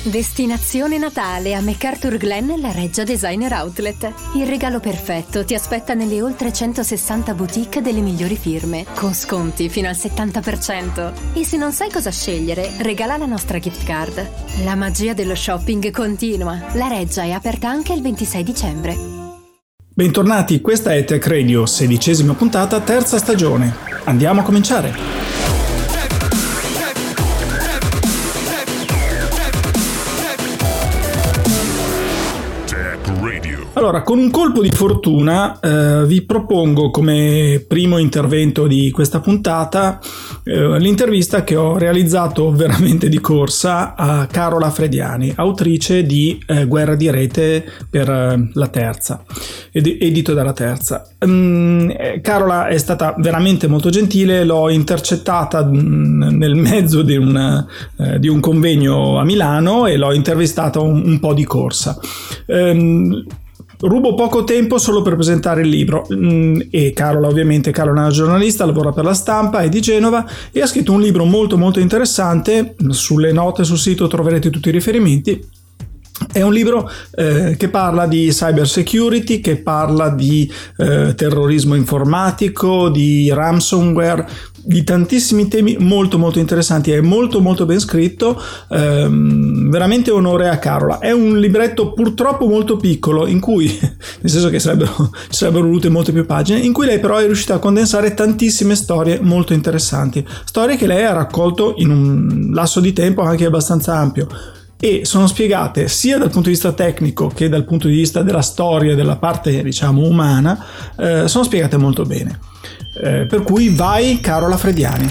Destinazione Natale a MacArthur Glen, la Reggia Designer Outlet. Il regalo perfetto ti aspetta nelle oltre 160 boutique delle migliori firme, con sconti fino al 70%. E se non sai cosa scegliere, regala la nostra gift card. La magia dello shopping continua. La Reggia è aperta anche il 26 dicembre. Bentornati, questa è Tech Radio, 16ª puntata, terza stagione. Andiamo a cominciare. Allora, con un colpo di fortuna vi propongo come primo intervento di questa puntata l'intervista che ho realizzato veramente di corsa a Carola Frediani, autrice di Guerra di Rete per La Terza, edito dalla Terza. Carola è stata veramente molto gentile, l'ho intercettata nel mezzo di un convegno a Milano e l'ho intervistata un po' di corsa. Rubo poco tempo solo per presentare il libro e Carola è una giornalista, lavora per La Stampa, è di Genova e ha scritto un libro molto molto interessante. Sulle note sul sito troverete tutti i riferimenti. È un libro che parla di cyber security, che parla di terrorismo informatico, di ransomware, di tantissimi temi molto molto interessanti. È molto molto ben scritto, veramente onore a Carola. È un libretto purtroppo molto piccolo, in cui, nel senso che sarebbero volute molte più pagine, in cui lei però è riuscita a condensare tantissime storie molto interessanti, storie che lei ha raccolto in un lasso di tempo anche abbastanza ampio, e sono spiegate sia dal punto di vista tecnico che dal punto di vista della storia, della parte diciamo umana, sono spiegate molto bene. Per cui vai Carola Frediani.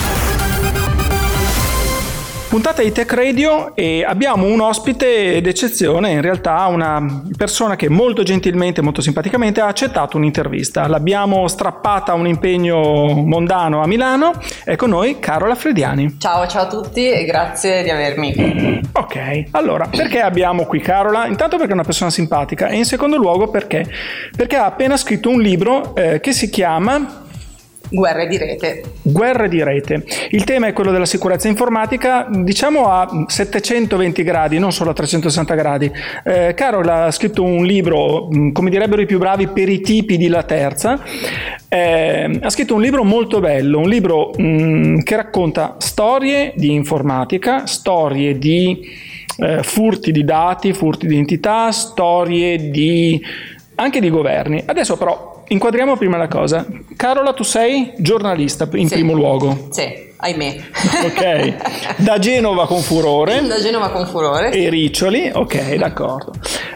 Puntata di Tech Radio e abbiamo un ospite d'eccezione, in realtà una persona che molto gentilmente, molto simpaticamente ha accettato un'intervista. L'abbiamo strappata a un impegno mondano a Milano. È con noi Carola Frediani. Ciao a tutti e grazie di avermi. Ok, allora, perché abbiamo qui Carola? Intanto perché è una persona simpatica e in secondo luogo perché ha appena scritto un libro che si chiama Guerre di Rete. Guerre di Rete. Il tema è quello della sicurezza informatica, diciamo a 720 gradi, non solo a 360 gradi. Carola ha scritto un libro, come direbbero i più bravi, per i tipi di La Terza. Ha scritto un libro molto bello, un libro che racconta storie di informatica, storie di furti di dati, furti di identità, storie anche di governi. Adesso però inquadriamo prima la cosa. Carola, tu sei giornalista in primo luogo. Sì, ahimè. Ok, da Genova con furore. Da Genova con furore. E riccioli, ok, d'accordo.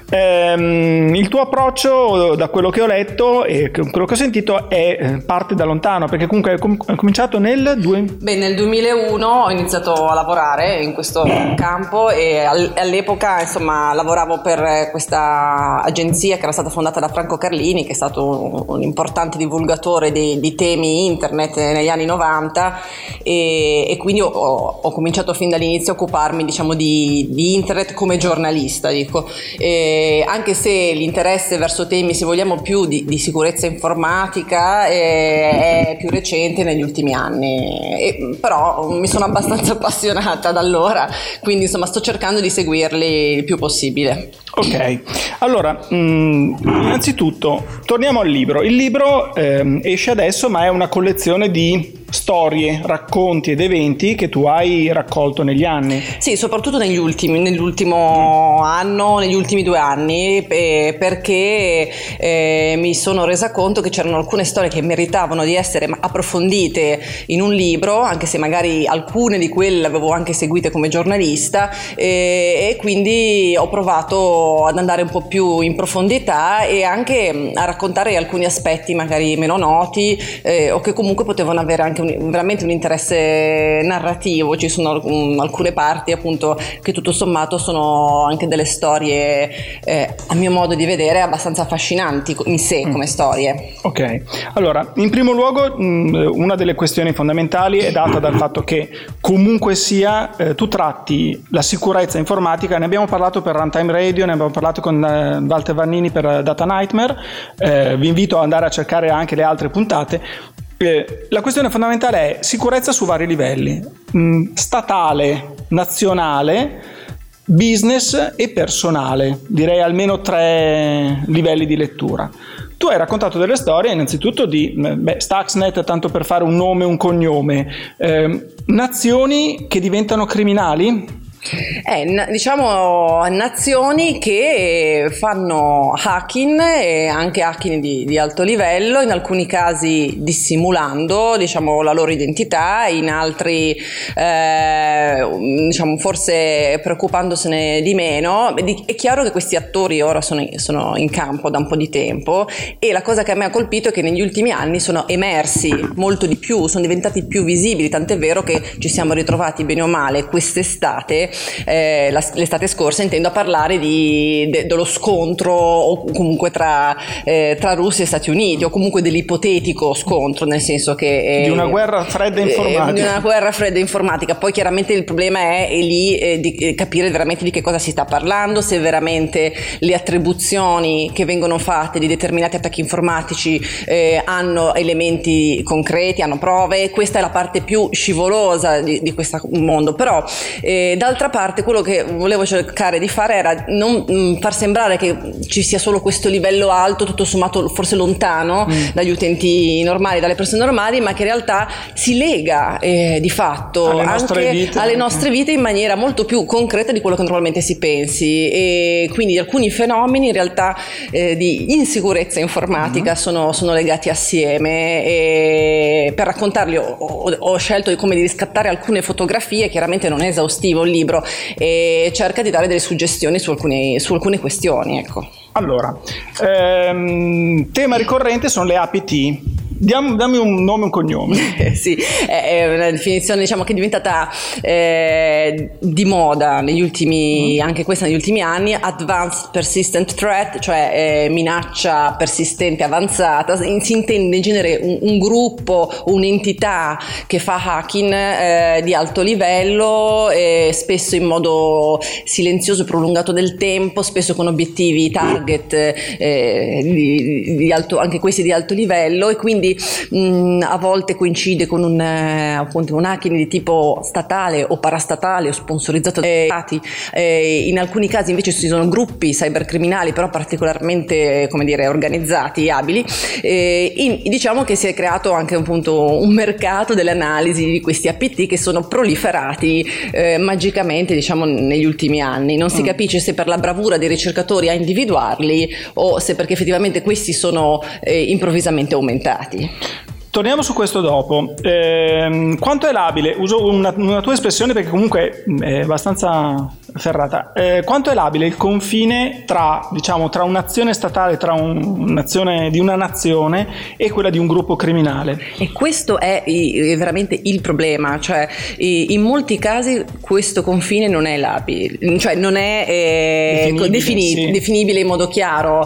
Il tuo approccio, da quello che ho letto e quello che ho sentito, parte da lontano, perché comunque hai cominciato nel 2001 ho iniziato a lavorare in questo campo e all'epoca insomma lavoravo per questa agenzia che era stata fondata da Franco Carlini, che è stato un importante divulgatore di temi internet negli anni 90 e quindi ho cominciato fin dall'inizio a occuparmi diciamo di internet come giornalista, dico. Anche se l'interesse verso temi, se vogliamo, più di sicurezza informatica è più recente negli ultimi anni, però mi sono abbastanza appassionata da allora, quindi insomma sto cercando di seguirli il più possibile. Ok, allora innanzitutto torniamo al libro. Il libro esce adesso, ma è una collezione di storie, racconti ed eventi che tu hai raccolto negli anni. Sì, soprattutto nell'ultimo anno, negli ultimi 2 anni, perché mi sono resa conto che c'erano alcune storie che meritavano di essere approfondite in un libro, anche se magari alcune di quelle le avevo anche seguite come giornalista, e quindi ho provato ad andare un po' più in profondità e anche a raccontare alcuni aspetti magari meno noti o che comunque potevano avere anche veramente un interesse narrativo. Ci sono alcune parti appunto che tutto sommato sono anche delle storie a mio modo di vedere abbastanza affascinanti in sé come storie. Ok, allora in primo luogo una delle questioni fondamentali è data dal fatto che comunque sia tu tratti la sicurezza informatica. Ne abbiamo parlato per Runtime Radio, ne abbiamo parlato con Walter Vannini per Data Nightmare, vi invito ad andare a cercare anche le altre puntate. La questione fondamentale è sicurezza su vari livelli, statale, nazionale, business e personale, direi almeno 3 livelli di lettura. Tu hai raccontato delle storie innanzitutto di Stuxnet, tanto per fare un nome e un cognome, nazioni che diventano criminali? Diciamo nazioni che fanno hacking e anche hacking di alto livello, in alcuni casi dissimulando, diciamo, la loro identità, in altri diciamo forse preoccupandosene di meno. È chiaro che questi attori ora sono in campo da un po' di tempo, e la cosa che a me ha colpito è che negli ultimi anni sono emersi molto di più, sono diventati più visibili, tant'è vero che ci siamo ritrovati bene o male quest'estate, l'estate scorsa, intendo, a parlare dello scontro o comunque tra Russia e Stati Uniti, o comunque dell'ipotetico scontro, nel senso che di una guerra fredda informatica. Di una guerra fredda informatica. Poi chiaramente il problema è lì di capire veramente di che cosa si sta parlando, se veramente le attribuzioni che vengono fatte di determinati attacchi informatici hanno elementi concreti, hanno prove. Questa è la parte più scivolosa di questo mondo, però d'altra parte quello che volevo cercare di fare era non far sembrare che ci sia solo questo livello alto, tutto sommato forse lontano dagli utenti normali, dalle persone normali, ma che in realtà si lega di fatto alle nostre vite in maniera molto più concreta di quello che normalmente si pensi, e quindi alcuni fenomeni in realtà di insicurezza informatica sono legati assieme, e per raccontarli ho scelto come di riscattare alcune fotografie. Chiaramente non è esaustivo il libro, e cerca di dare delle suggestioni su alcune questioni, ecco. Allora, tema ricorrente sono le APT. Dammi un nome e un cognome. Sì, è una definizione, diciamo, che è diventata di moda negli ultimi, anche questa negli ultimi anni. Advanced Persistent Threat, cioè minaccia persistente avanzata. Si intende in genere un gruppo, un'entità che fa hacking di alto livello, spesso in modo silenzioso e prolungato del tempo, spesso con obiettivi target di alto, anche questi di alto livello, e quindi a volte coincide con appunto un hacking di tipo statale o parastatale o sponsorizzato dai stati. In alcuni casi invece ci sono gruppi cybercriminali, però particolarmente, come dire, organizzati, abili. Diciamo che si è creato anche appunto un mercato delle analisi di questi APT che sono proliferati magicamente, diciamo, negli ultimi anni. Non si capisce se per la bravura dei ricercatori a individuarli o se perché effettivamente questi sono improvvisamente aumentati. Torniamo su questo dopo. Quanto è labile, uso una tua espressione perché comunque è abbastanza ferrata, quanto è labile il confine tra un'azione statale, tra un'azione di una nazione e quella di un gruppo criminale? E questo è veramente il problema, cioè in molti casi questo confine non è labile, cioè non è definibile in modo chiaro,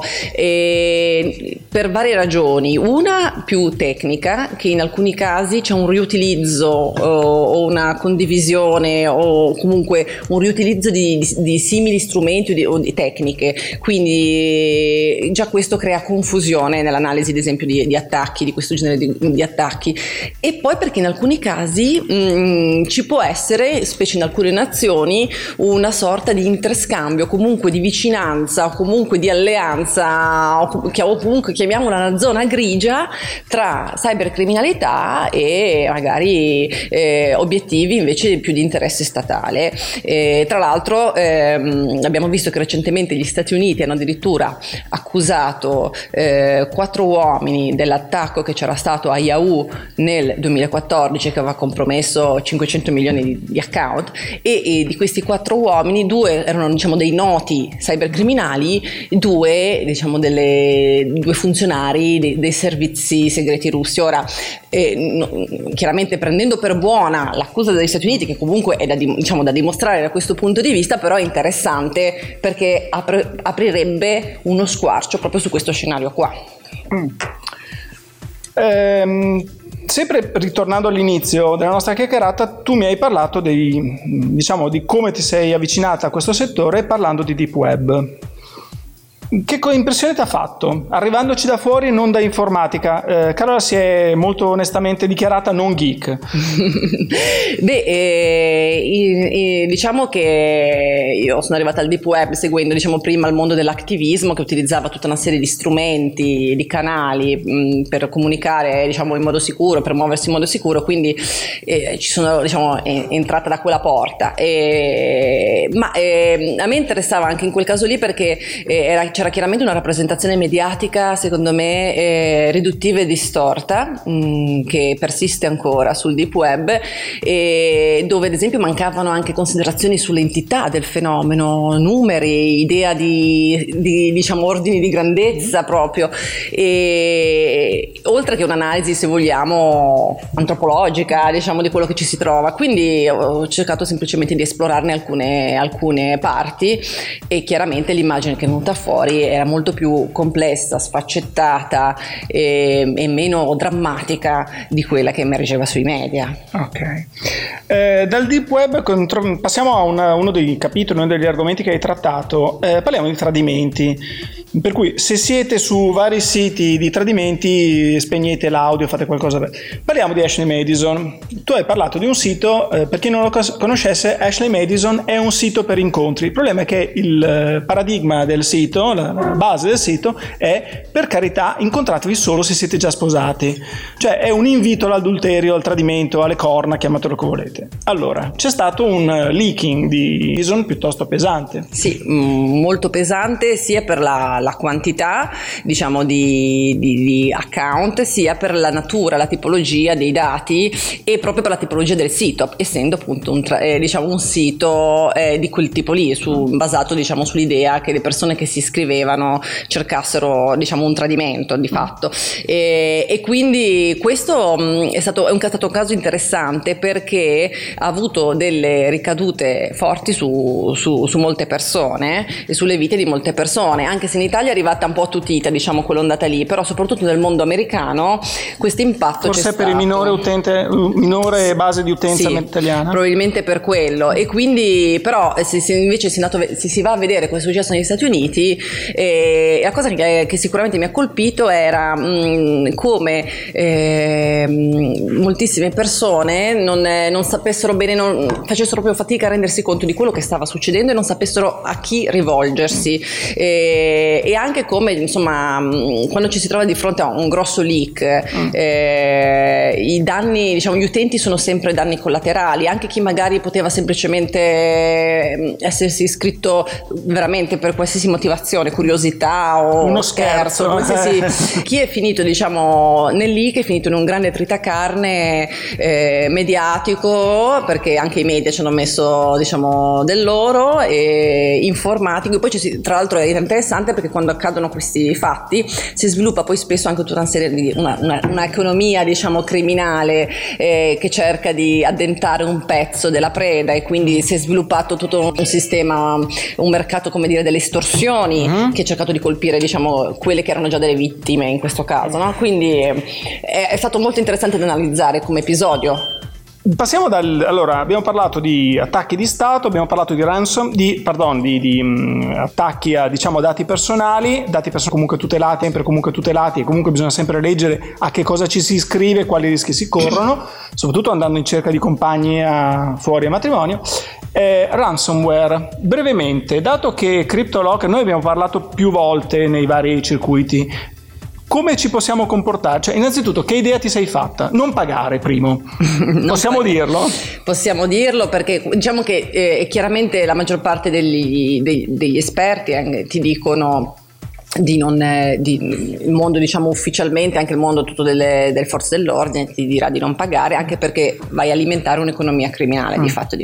per varie ragioni. Una più tecnica, che in alcuni casi c'è un riutilizzo o una condivisione o comunque un riutilizzo di simili strumenti o di tecniche, quindi già questo crea confusione nell'analisi, ad esempio, di attacchi, di questo genere di attacchi. E poi perché in alcuni casi ci può essere, specie in alcune nazioni, una sorta di interscambio, comunque di vicinanza o comunque di alleanza, o comunque chiamiamola una zona grigia tra cybercriminalità e magari obiettivi invece più di interesse statale. Tra l'altro abbiamo visto che recentemente gli Stati Uniti hanno addirittura accusato 4 uomini dell'attacco che c'era stato a Yahoo nel 2014, che aveva compromesso 500 milioni di account, e di questi 4 uomini 2 erano, diciamo, dei noti cybercriminali, 2 diciamo due funzionari dei servizi segreti russi. Ora chiaramente, prendendo per buona l'accusa degli Stati Uniti, che comunque è da dimostrare da questo punto di vista, però è interessante perché aprirebbe uno squarcio proprio su questo scenario qua. Sempre ritornando all'inizio della nostra chiacchierata, tu mi hai parlato di come ti sei avvicinata a questo settore parlando di Deep Web. Che impressione ti ha fatto? Arrivandoci da fuori, non da informatica, Carola si è molto onestamente dichiarata non geek. Diciamo che io sono arrivata al deep web seguendo, diciamo, prima il mondo dell'attivismo, che utilizzava tutta una serie di strumenti, di canali per comunicare, diciamo, in modo sicuro, per muoversi in modo sicuro, quindi ci sono, diciamo, entrata da quella porta. Ma a me interessava anche in quel caso lì perché c'era chiaramente una rappresentazione mediatica, secondo me, riduttiva e distorta, che persiste ancora sul deep web, dove ad esempio mancavano anche considerazioni sull'entità del fenomeno, numeri, idea di diciamo ordini di grandezza proprio, oltre che un'analisi, se vogliamo, antropologica, diciamo, di quello che ci si trova. Quindi ho cercato semplicemente di esplorarne alcune parti, e chiaramente l'immagine che è venuta fuori era molto più complessa, sfaccettata e meno drammatica di quella che emergeva sui media. Ok. Dal deep web passiamo a uno dei capitoli, uno degli argomenti che hai trattato. Parliamo di tradimenti. Per cui, se siete su vari siti di tradimenti, spegnete l'audio, fate qualcosa. Parliamo di Ashley Madison. Tu hai parlato di un sito, per chi non lo conoscesse, Ashley Madison è un sito per incontri. Il problema è che il paradigma del sito, la base del sito, è: per carità, incontratevi solo se siete già sposati. Cioè è un invito all'adulterio, al tradimento, alle corna, chiamatelo come volete. Allora, c'è stato un leaking di Madison piuttosto pesante. Sì, molto pesante, sia per la quantità, diciamo, di account, sia per la natura, la tipologia dei dati, e proprio per la tipologia del sito, essendo appunto un sito di quel tipo lì, basato, diciamo, sull'idea che le persone che si iscrivevano cercassero, diciamo, un tradimento di fatto, e quindi questo è stato un caso interessante, perché ha avuto delle ricadute forti su molte persone e sulle vite di molte persone, anche se in Italia è arrivata un po' attutita, diciamo, quell'ondata lì, però soprattutto nel mondo americano questo impatto forse c'è per stato. Il minore base di utenza italiana, probabilmente per quello. E quindi, però, se invece si va a vedere cosa è successo negli Stati Uniti, la cosa che sicuramente mi ha colpito era come moltissime persone non sapessero bene, facessero proprio fatica a rendersi conto di quello che stava succedendo e non sapessero a chi rivolgersi, e anche come, insomma, quando ci si trova di fronte a un grosso leak, i danni, diciamo, gli utenti sono sempre danni collaterali, anche chi magari poteva semplicemente essersi iscritto veramente per qualsiasi motivazione, curiosità o uno scherzo, qualsiasi. Chi è finito, diciamo, nel leak è finito in un grande tritacarne mediatico, perché anche i media ci hanno messo, diciamo, del loro, e informatico. E poi tra l'altro è interessante perché quando accadono questi fatti si sviluppa poi spesso anche tutta una serie di un'economia, diciamo, criminale, che cerca di addentare un pezzo della preda, e quindi si è sviluppato tutto un sistema, un mercato, come dire, delle estorsioni, che ha cercato di colpire, diciamo, quelle che erano già delle vittime in questo caso, no? Quindi è stato molto interessante da analizzare come episodio. Passiamo allora, abbiamo parlato di attacchi di Stato, abbiamo parlato di attacchi a, diciamo, dati personali comunque tutelati, sempre comunque tutelati, e comunque bisogna sempre leggere a che cosa ci si iscrive, quali rischi si corrono, soprattutto andando in cerca di compagni fuori a matrimonio. Ransomware, brevemente, dato che CryptoLocker, noi abbiamo parlato più volte nei vari circuiti, come ci possiamo comportare? Cioè, innanzitutto, che idea ti sei fatta? Non pagare, primo. Possiamo dirlo? Possiamo dirlo, perché diciamo che chiaramente la maggior parte degli esperti ti dicono il mondo, diciamo, ufficialmente, anche il mondo tutto delle forze dell'ordine ti dirà di non pagare, anche perché vai a alimentare un'economia criminale di fatto.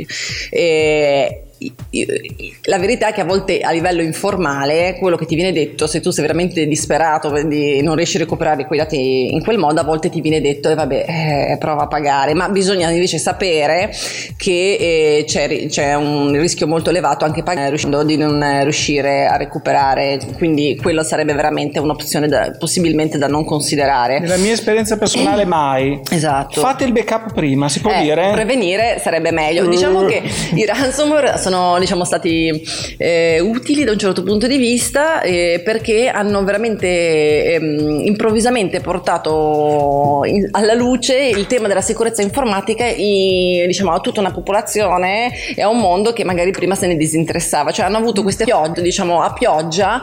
La verità è che a volte a livello informale quello che ti viene detto, se tu sei veramente disperato di non riesci a recuperare quei dati in quel modo, a volte ti viene detto prova a pagare, ma bisogna invece sapere che c'è un rischio molto elevato anche pagando di non riuscire a recuperare, quindi quello sarebbe veramente un'opzione possibilmente da non considerare. Nella mia esperienza personale mai. Esatto. Fate il backup prima, si può dire? Prevenire sarebbe meglio. Diciamo che i ransomware sono sono diciamo stati utili da un certo punto di vista, perché hanno veramente improvvisamente portato alla luce il tema della sicurezza informatica diciamo, a tutta una popolazione e a un mondo che magari prima se ne disinteressava. Cioè hanno avuto queste piogge, diciamo a pioggia,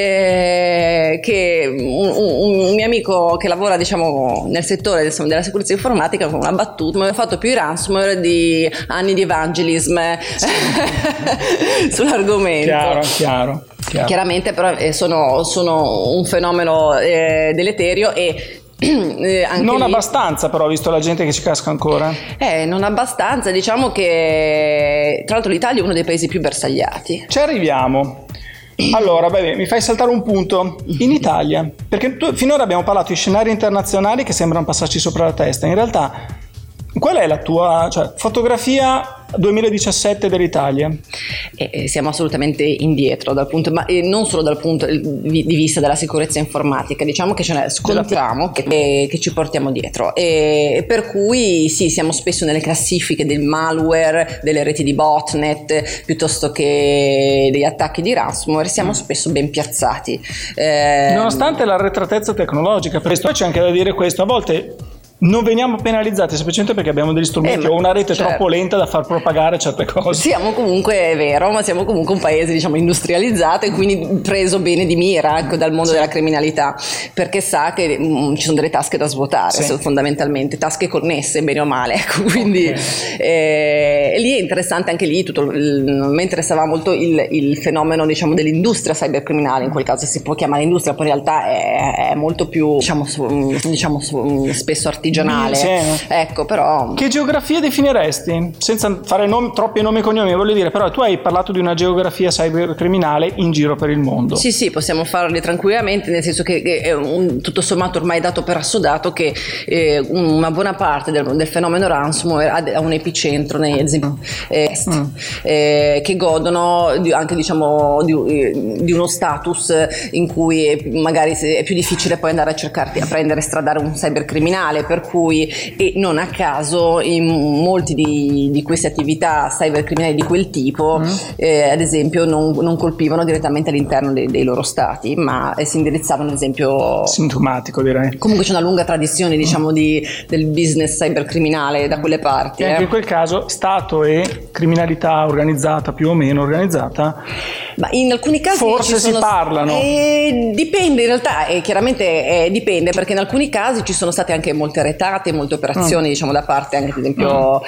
che un mio amico che lavora diciamo nel settore della sicurezza informatica, con una battuta, mi aveva fatto più i ransomware di anni di evangelism sull'argomento. Chiaro. Chiaramente però sono un fenomeno deleterio e anche non lì, abbastanza però, visto la gente che ci casca ancora. Non abbastanza, diciamo che tra l'altro l'Italia è uno dei paesi più bersagliati. Ci arriviamo. Allora, mi fai saltare un punto. In Italia, perché finora abbiamo parlato di scenari internazionali che sembrano passarci sopra la testa. In realtà, qual è la tua fotografia 2017 dell'Italia? Siamo assolutamente indietro dal punto, ma non solo dal punto di vista della sicurezza informatica, diciamo che ce ne scontiamo che ci portiamo dietro, e per cui sì, siamo spesso nelle classifiche del malware, delle reti di botnet, piuttosto che degli attacchi di ransomware, siamo spesso ben piazzati. Nonostante l'arretratezza tecnologica, per questo c'è anche da dire questo, a volte non veniamo penalizzati semplicemente perché abbiamo degli strumenti o una rete troppo lenta da far propagare certe cose. Siamo comunque, è vero, ma siamo comunque un paese diciamo industrializzato e quindi preso bene di mira dal mondo della criminalità, perché sa che ci sono delle tasche da svuotare, fondamentalmente tasche connesse bene o male, ecco, quindi lì è interessante anche lì mi interessava molto il fenomeno diciamo dell'industria cybercriminale. In quel caso si può chiamare industria, poi in realtà è molto più diciamo spesso artigianale. Ecco, però che geografia definiresti? Senza fare troppi nomi e cognomi, voglio dire, però tu hai parlato di una geografia cybercriminale in giro per il mondo. Sì, possiamo farli tranquillamente, nel senso che è tutto sommato ormai dato per assodato che una buona parte del fenomeno ransomware ha un epicentro ad esempio est, che godono anche diciamo di uno status in cui magari è più difficile poi andare a prendere e stradare un cybercriminale, per cui, e non a caso in molti di queste attività cybercriminali di quel tipo ad esempio non colpivano direttamente all'interno dei loro stati, ma si indirizzavano ad esempio sintomatico, direi. Comunque c'è una lunga tradizione diciamo del business cybercriminale da quelle parti, e anche in quel caso stato e criminalità organizzata, più o meno organizzata, ma in alcuni casi forse si parlano. Dipende in realtà, chiaramente dipende, perché in alcuni casi ci sono state anche molte retate, molte operazioni diciamo da parte anche ad esempio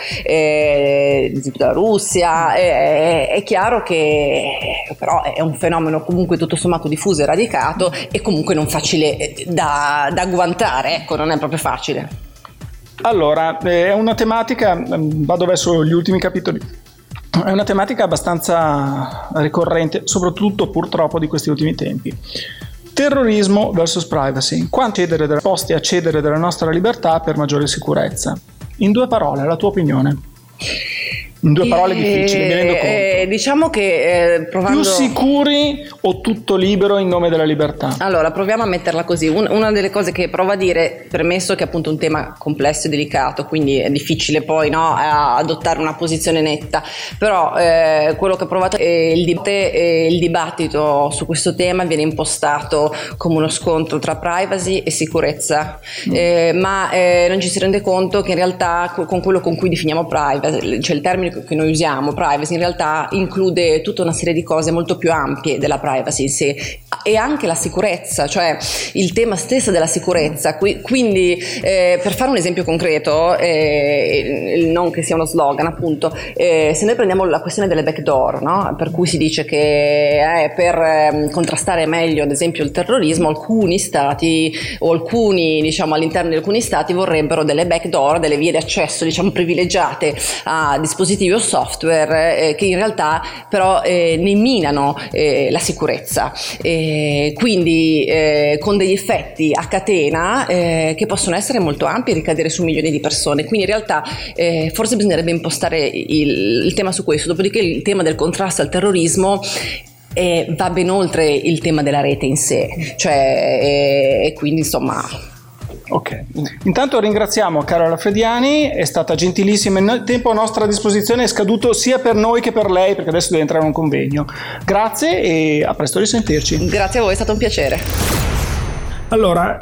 della Russia. È chiaro che però è un fenomeno comunque tutto sommato diffuso e radicato e comunque non facile da agguantare, ecco, non è proprio facile. Allora, è una tematica, vado verso gli ultimi capitoli, è una tematica abbastanza ricorrente, soprattutto purtroppo di questi ultimi tempi. Terrorismo versus privacy. Quanto disposti a cedere della nostra libertà per maggiore sicurezza? In 2 parole, la tua opinione. In 2 parole difficili, mi rendo conto. Diciamo che provando... Più sicuri o tutto libero in nome della libertà? Allora, proviamo a metterla così. Una delle cose che provo a dire, premesso che è appunto un tema complesso e delicato, quindi è difficile poi adottare una posizione netta, però quello che ho provato è il dibattito su questo tema viene impostato come uno scontro tra privacy e sicurezza, ma non ci si rende conto che in realtà con quello con cui definiamo privacy, cioè il termine che noi usiamo, privacy, in realtà include tutta una serie di cose molto più ampie della privacy in sé, e anche la sicurezza, cioè il tema stesso della sicurezza. Quindi per fare un esempio concreto, non che sia uno slogan appunto, se noi prendiamo la questione delle backdoor, no? Per cui si dice che per contrastare meglio ad esempio il terrorismo alcuni stati o alcuni diciamo all'interno di alcuni stati vorrebbero delle backdoor, delle vie di accesso diciamo privilegiate a dispositivi o software che in realtà però ne minano la sicurezza, quindi con degli effetti a catena che possono essere molto ampi e ricadere su milioni di persone. Quindi in realtà forse bisognerebbe impostare il tema su questo. Dopodiché il tema del contrasto al terrorismo va ben oltre il tema della rete in sé, cioè e quindi insomma Ok, intanto ringraziamo Carola Frediani, è stata gentilissima, il tempo a nostra disposizione è scaduto sia per noi che per lei, perché adesso deve entrare in un convegno. Grazie e a presto, risentirci. Grazie a voi, è stato un piacere. Allora,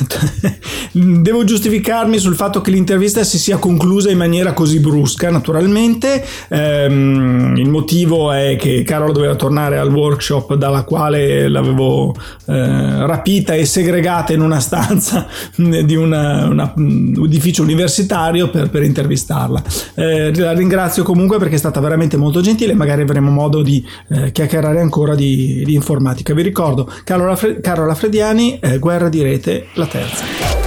devo giustificarmi sul fatto che l'intervista si sia conclusa in maniera così brusca, naturalmente. Il motivo è che Carola doveva tornare al workshop dalla quale l'avevo rapita e segregata in una stanza di un edificio universitario per intervistarla. La ringrazio comunque perché è stata veramente molto gentile, magari avremo modo di chiacchierare ancora di informatica. Vi ricordo Carola Frediani, Guerra di Rete, la terza.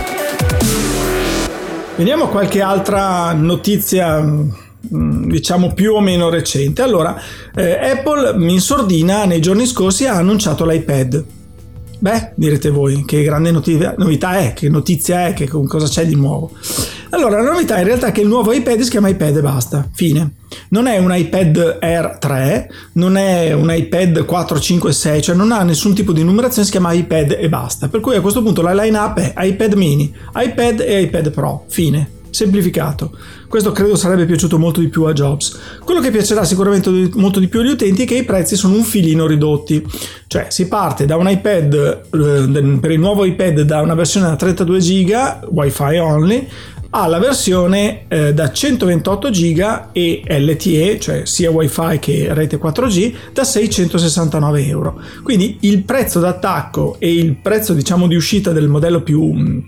Veniamo a qualche altra notizia, diciamo più o meno recente. Allora, Apple in sordina nei giorni scorsi ha annunciato l'iPad. Beh, direte voi, che grande novità è, che notizia è, che cosa c'è di nuovo? Allora, la novità in realtà è che il nuovo iPad si chiama iPad e basta, fine. Non è un iPad Air 3, non è un iPad 4, 5, 6, cioè non ha nessun tipo di numerazione, si chiama iPad e basta. Per cui a questo punto la line-up è iPad mini, iPad e iPad Pro, fine. Semplificato. Questo credo sarebbe piaciuto molto di più a Jobs. Quello che piacerà sicuramente molto di più agli utenti è che i prezzi sono un filino ridotti, cioè si parte da un iPad per il nuovo iPad da una versione da 32 GB Wi-Fi only alla versione da 128 GB e LTE, cioè sia Wi-Fi che rete 4G, da 669 euro. Quindi il prezzo d'attacco e il prezzo, diciamo, di uscita del modello più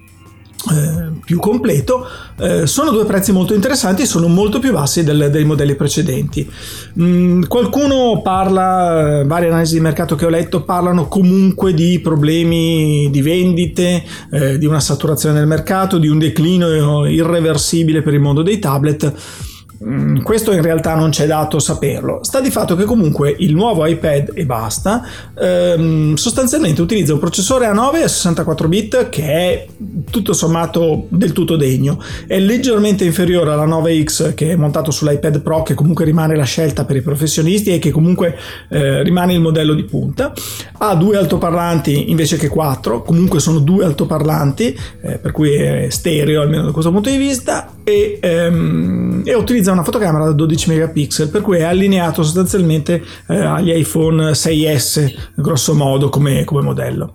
completo sono due prezzi molto interessanti e sono molto più bassi dei modelli precedenti. Qualcuno parla, varie analisi di mercato che ho letto parlano comunque di problemi di vendite, di una saturazione del mercato, di un declino irreversibile per il mondo dei tablet. Questo in realtà non c'è dato saperlo. Sta di fatto che comunque il nuovo iPad e basta sostanzialmente utilizza un processore A9 a 64 bit che è tutto sommato del tutto degno, è leggermente inferiore alla 9X che è montato sull'iPad Pro, che comunque rimane la scelta per i professionisti e che comunque rimane il modello di punta. Ha 2 altoparlanti invece che 4, comunque sono 2 altoparlanti, per cui è stereo almeno da questo punto di vista, e utilizza una fotocamera da 12 megapixel, per cui è allineato sostanzialmente agli iPhone 6S grosso modo come modello.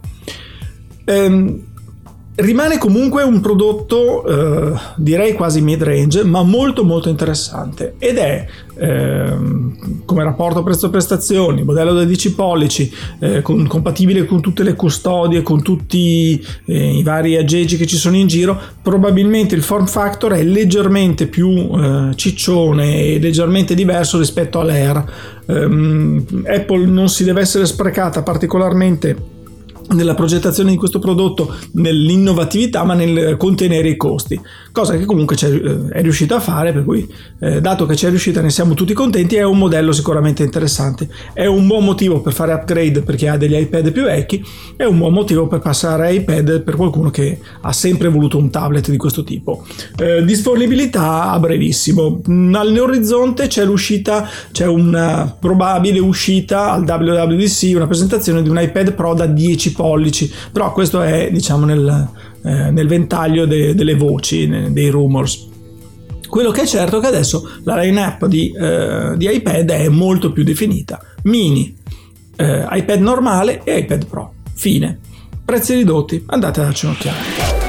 Rimane comunque un prodotto direi quasi mid range, ma molto molto interessante, ed è come rapporto prezzo-prestazioni, modello da 10 pollici, compatibile con tutte le custodie, con tutti i vari aggeggi che ci sono in giro. Probabilmente il form factor è leggermente più ciccione e leggermente diverso rispetto all'Air. Apple non si deve essere sprecata particolarmente nella progettazione di questo prodotto, nell'innovatività, ma nel contenere i costi, cosa che comunque è riuscita a fare, per cui dato che c'è riuscita ne siamo tutti contenti. È un modello sicuramente interessante, è un buon motivo per fare upgrade per chi ha degli iPad più vecchi, è un buon motivo per passare a iPad per qualcuno che ha sempre voluto un tablet di questo tipo. Disponibilità a brevissimo, all'orizzonte c'è una probabile uscita al WWDC, una presentazione di un iPad Pro da 10 pollici, però questo è, diciamo, nel ventaglio delle voci, dei rumors. Quello che è certo è che adesso la line-up di iPad è molto più definita: mini, iPad normale e iPad Pro, fine. Prezzi ridotti, andate a darci un'occhiata.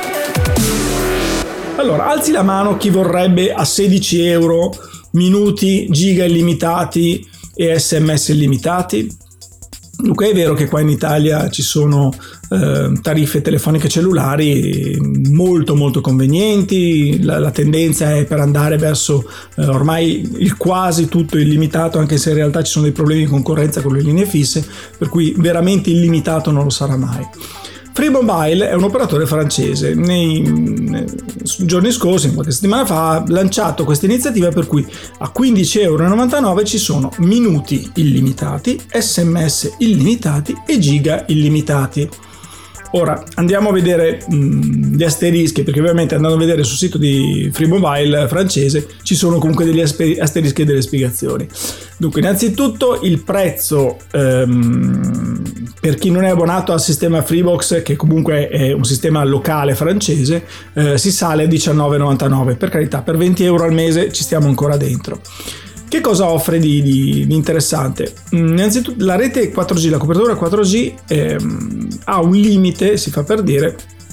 Allora, alzi la mano chi vorrebbe a 16 euro minuti, giga illimitati e SMS illimitati. Dunque è vero che qua in Italia ci sono tariffe telefoniche cellulari molto molto convenienti, la tendenza è per andare verso ormai il quasi tutto illimitato, anche se in realtà ci sono dei problemi di concorrenza con le linee fisse, per cui veramente illimitato non lo sarà mai. Free Mobile è un operatore francese. Nei giorni scorsi, qualche settimana fa, ha lanciato questa iniziativa per cui a 15,99 € ci sono minuti illimitati, SMS illimitati e giga illimitati. Ora andiamo a vedere gli asterischi, perché ovviamente andando a vedere sul sito di Free Mobile francese ci sono comunque degli asterischi e delle spiegazioni. Dunque, innanzitutto il prezzo per chi non è abbonato al sistema Freebox, che comunque è un sistema locale francese, si sale a 19,99. Per carità, per 20 euro al mese ci stiamo ancora dentro. Che cosa offre di interessante? Innanzitutto la rete 4G, la copertura 4G ha un limite, si fa per dire,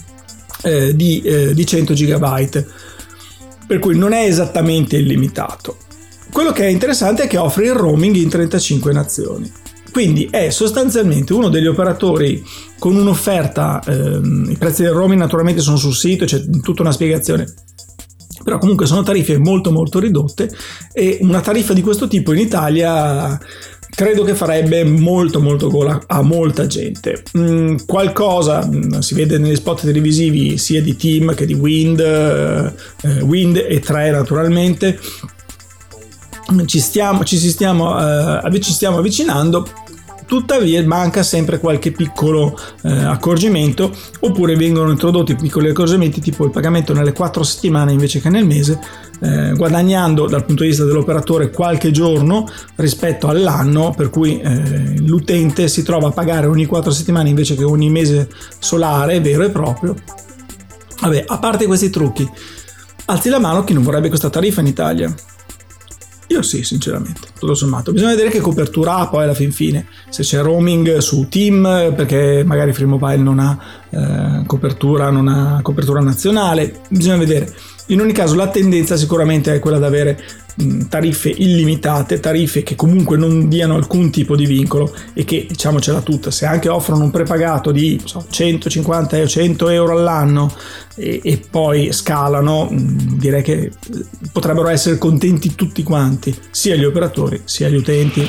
di 100 GB, per cui non è esattamente illimitato. Quello che è interessante è che offre il roaming in 35 nazioni, quindi è sostanzialmente uno degli operatori con un'offerta, i prezzi del roaming naturalmente sono sul sito, c'è tutta una spiegazione, però comunque sono tariffe molto molto ridotte, e una tariffa di questo tipo in Italia credo che farebbe molto molto gola a molta gente. Qualcosa si vede negli spot televisivi sia di TIM che di Wind e 3 naturalmente. Ci stiamo avvicinando. Tuttavia manca sempre qualche piccolo accorgimento, oppure vengono introdotti piccoli accorgimenti tipo il pagamento nelle 4 settimane invece che nel mese, guadagnando dal punto di vista dell'operatore qualche giorno rispetto all'anno, per cui l'utente si trova a pagare ogni 4 settimane invece che ogni mese solare vero e proprio. Vabbè, a parte questi trucchi, alzi la mano chi non vorrebbe questa tariffa in Italia. Io sì, sinceramente, tutto sommato. Bisogna vedere che copertura ha poi alla fin fine, se c'è roaming su TIM, perché magari Free Mobile non ha copertura nazionale, bisogna vedere. In ogni caso la tendenza sicuramente è quella di avere tariffe illimitate, tariffe che comunque non diano alcun tipo di vincolo, e che, diciamocela tutta, se anche offrono un prepagato di 150 o 100 euro all'anno e poi scalano, direi che potrebbero essere contenti tutti quanti, sia gli operatori sia gli utenti.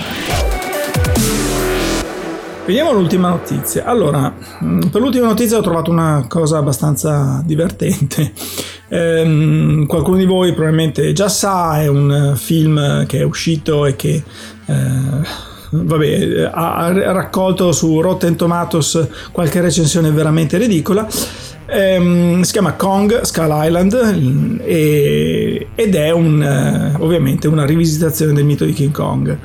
Vediamo l'ultima notizia. Allora, per l'ultima notizia ho trovato una cosa abbastanza divertente. Qualcuno di voi probabilmente già sa, è un film che è uscito e che ha raccolto su Rotten Tomatoes qualche recensione veramente ridicola. Si chiama Kong Skull Island ed è ovviamente una rivisitazione del mito di King Kong.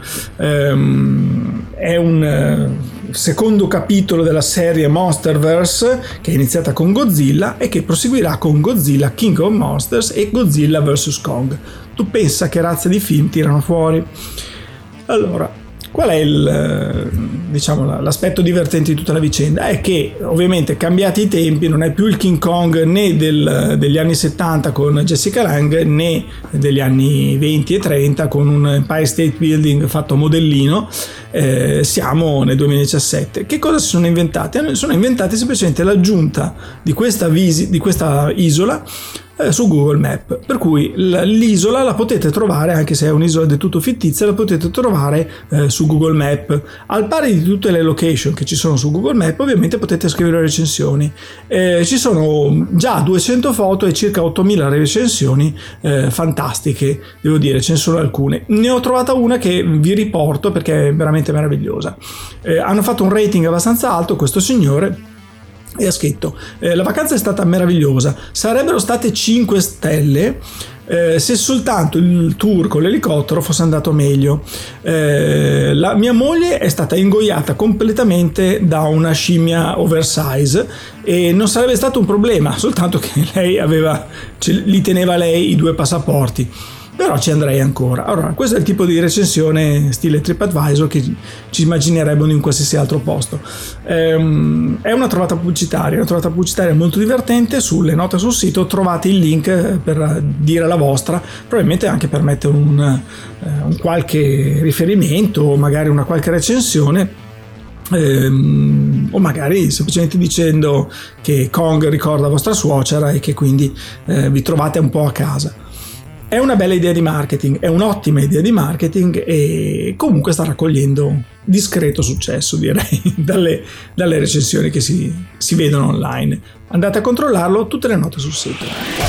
È un secondo capitolo della serie Monsterverse, che è iniziata con Godzilla e che proseguirà con Godzilla King of Monsters e Godzilla vs Kong. Tu pensa che razza di film tirano fuori? Allora, qual è l'aspetto divertente di tutta la vicenda? È che ovviamente, cambiati i tempi, non è più il King Kong né degli anni 70 con Jessica Lange, né degli anni 20 e 30 con un Empire State Building fatto a modellino. Siamo nel 2017. Che cosa si sono inventati? Sono inventati semplicemente l'aggiunta di questa isola su Google Map, per cui l'isola la potete trovare, anche se è un'isola del tutto fittizia, la potete trovare su Google Map. Al pari di tutte le location che ci sono su Google Map, ovviamente potete scrivere recensioni. Ci sono già 200 foto e circa 8000 recensioni fantastiche, devo dire, ce ne sono alcune. Ne ho trovata una che vi riporto perché è veramente meravigliosa. Hanno fatto un rating abbastanza alto, questo signore, e ha scritto: la vacanza è stata meravigliosa, sarebbero state 5 stelle se soltanto il tour con l'elicottero fosse andato meglio. La mia moglie è stata ingoiata completamente da una scimmia oversize e non sarebbe stato un problema, soltanto che lei li teneva lei i 2 passaporti. Però ci andrei ancora. Allora, questo è il tipo di recensione stile TripAdvisor che ci immaginerebbero in qualsiasi altro posto. È una trovata pubblicitaria molto divertente. Sulle note sul sito trovate il link per dire la vostra, probabilmente anche per mettere un qualche riferimento o magari una qualche recensione. O magari semplicemente dicendo che Kong ricorda vostra suocera e che quindi vi trovate un po' a casa. È una bella idea di marketing, è un'ottima idea di marketing e comunque sta raccogliendo discreto successo, direi, dalle recensioni che si vedono online. Andate a controllarlo, tutte le note sul sito.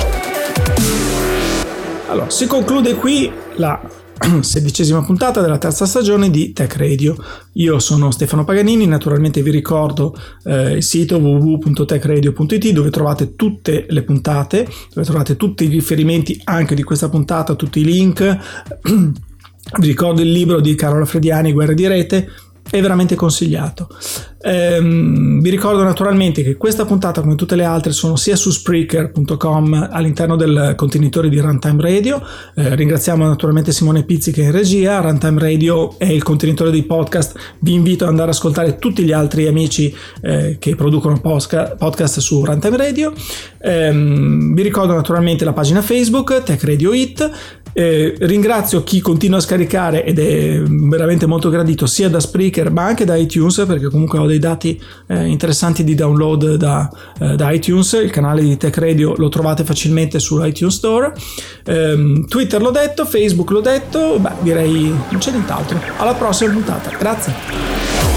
Allora, si conclude qui la 16ª puntata della 3ª stagione di Tech Radio. Io sono Stefano Paganini, naturalmente vi ricordo il sito www.techradio.it, dove trovate tutte le puntate, dove trovate tutti i riferimenti anche di questa puntata, tutti i link. Vi ricordo il libro di Carola Frediani, Guerre di Rete, è veramente consigliato. Vi ricordo naturalmente che questa puntata, come tutte le altre, sono sia su Spreaker.com all'interno del contenitore di Runtime Radio. Ringraziamo naturalmente Simone Pizzi che è in regia. Runtime Radio è il contenitore dei podcast. Vi invito ad andare ad ascoltare tutti gli altri amici che producono podcast su Runtime Radio. Vi ricordo naturalmente la pagina Facebook Tech Radio It. Ringrazio chi continua a scaricare, ed è veramente molto gradito, sia da Spreaker ma anche da iTunes, perché comunque ho dei dati interessanti di download da iTunes. Il canale di Tech Radio lo trovate facilmente sull'iTunes Store. Twitter l'ho detto, Facebook l'ho detto, direi non c'è nient'altro. Alla prossima puntata, grazie.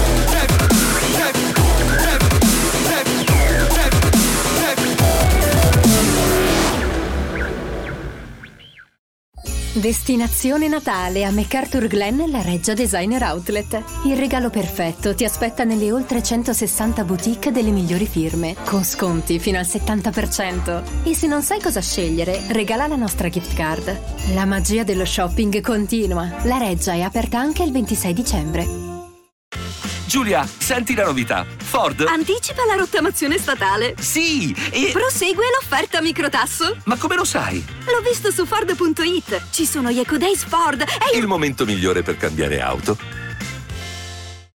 Destinazione Natale a MacArthur Glen, la Reggia Designer Outlet. Il regalo perfetto ti aspetta nelle oltre 160 boutique delle migliori firme, con sconti fino al 70%. E se non sai cosa scegliere, regala la nostra gift card. La magia dello shopping continua. La Reggia è aperta anche il 26 dicembre. Giulia, senti la novità. Ford anticipa la rottamazione statale. Sì, e prosegue l'offerta microtasso. ma come lo sai? L'ho visto su Ford.it. Ci sono gli Eco Days Ford. Il momento migliore per cambiare auto.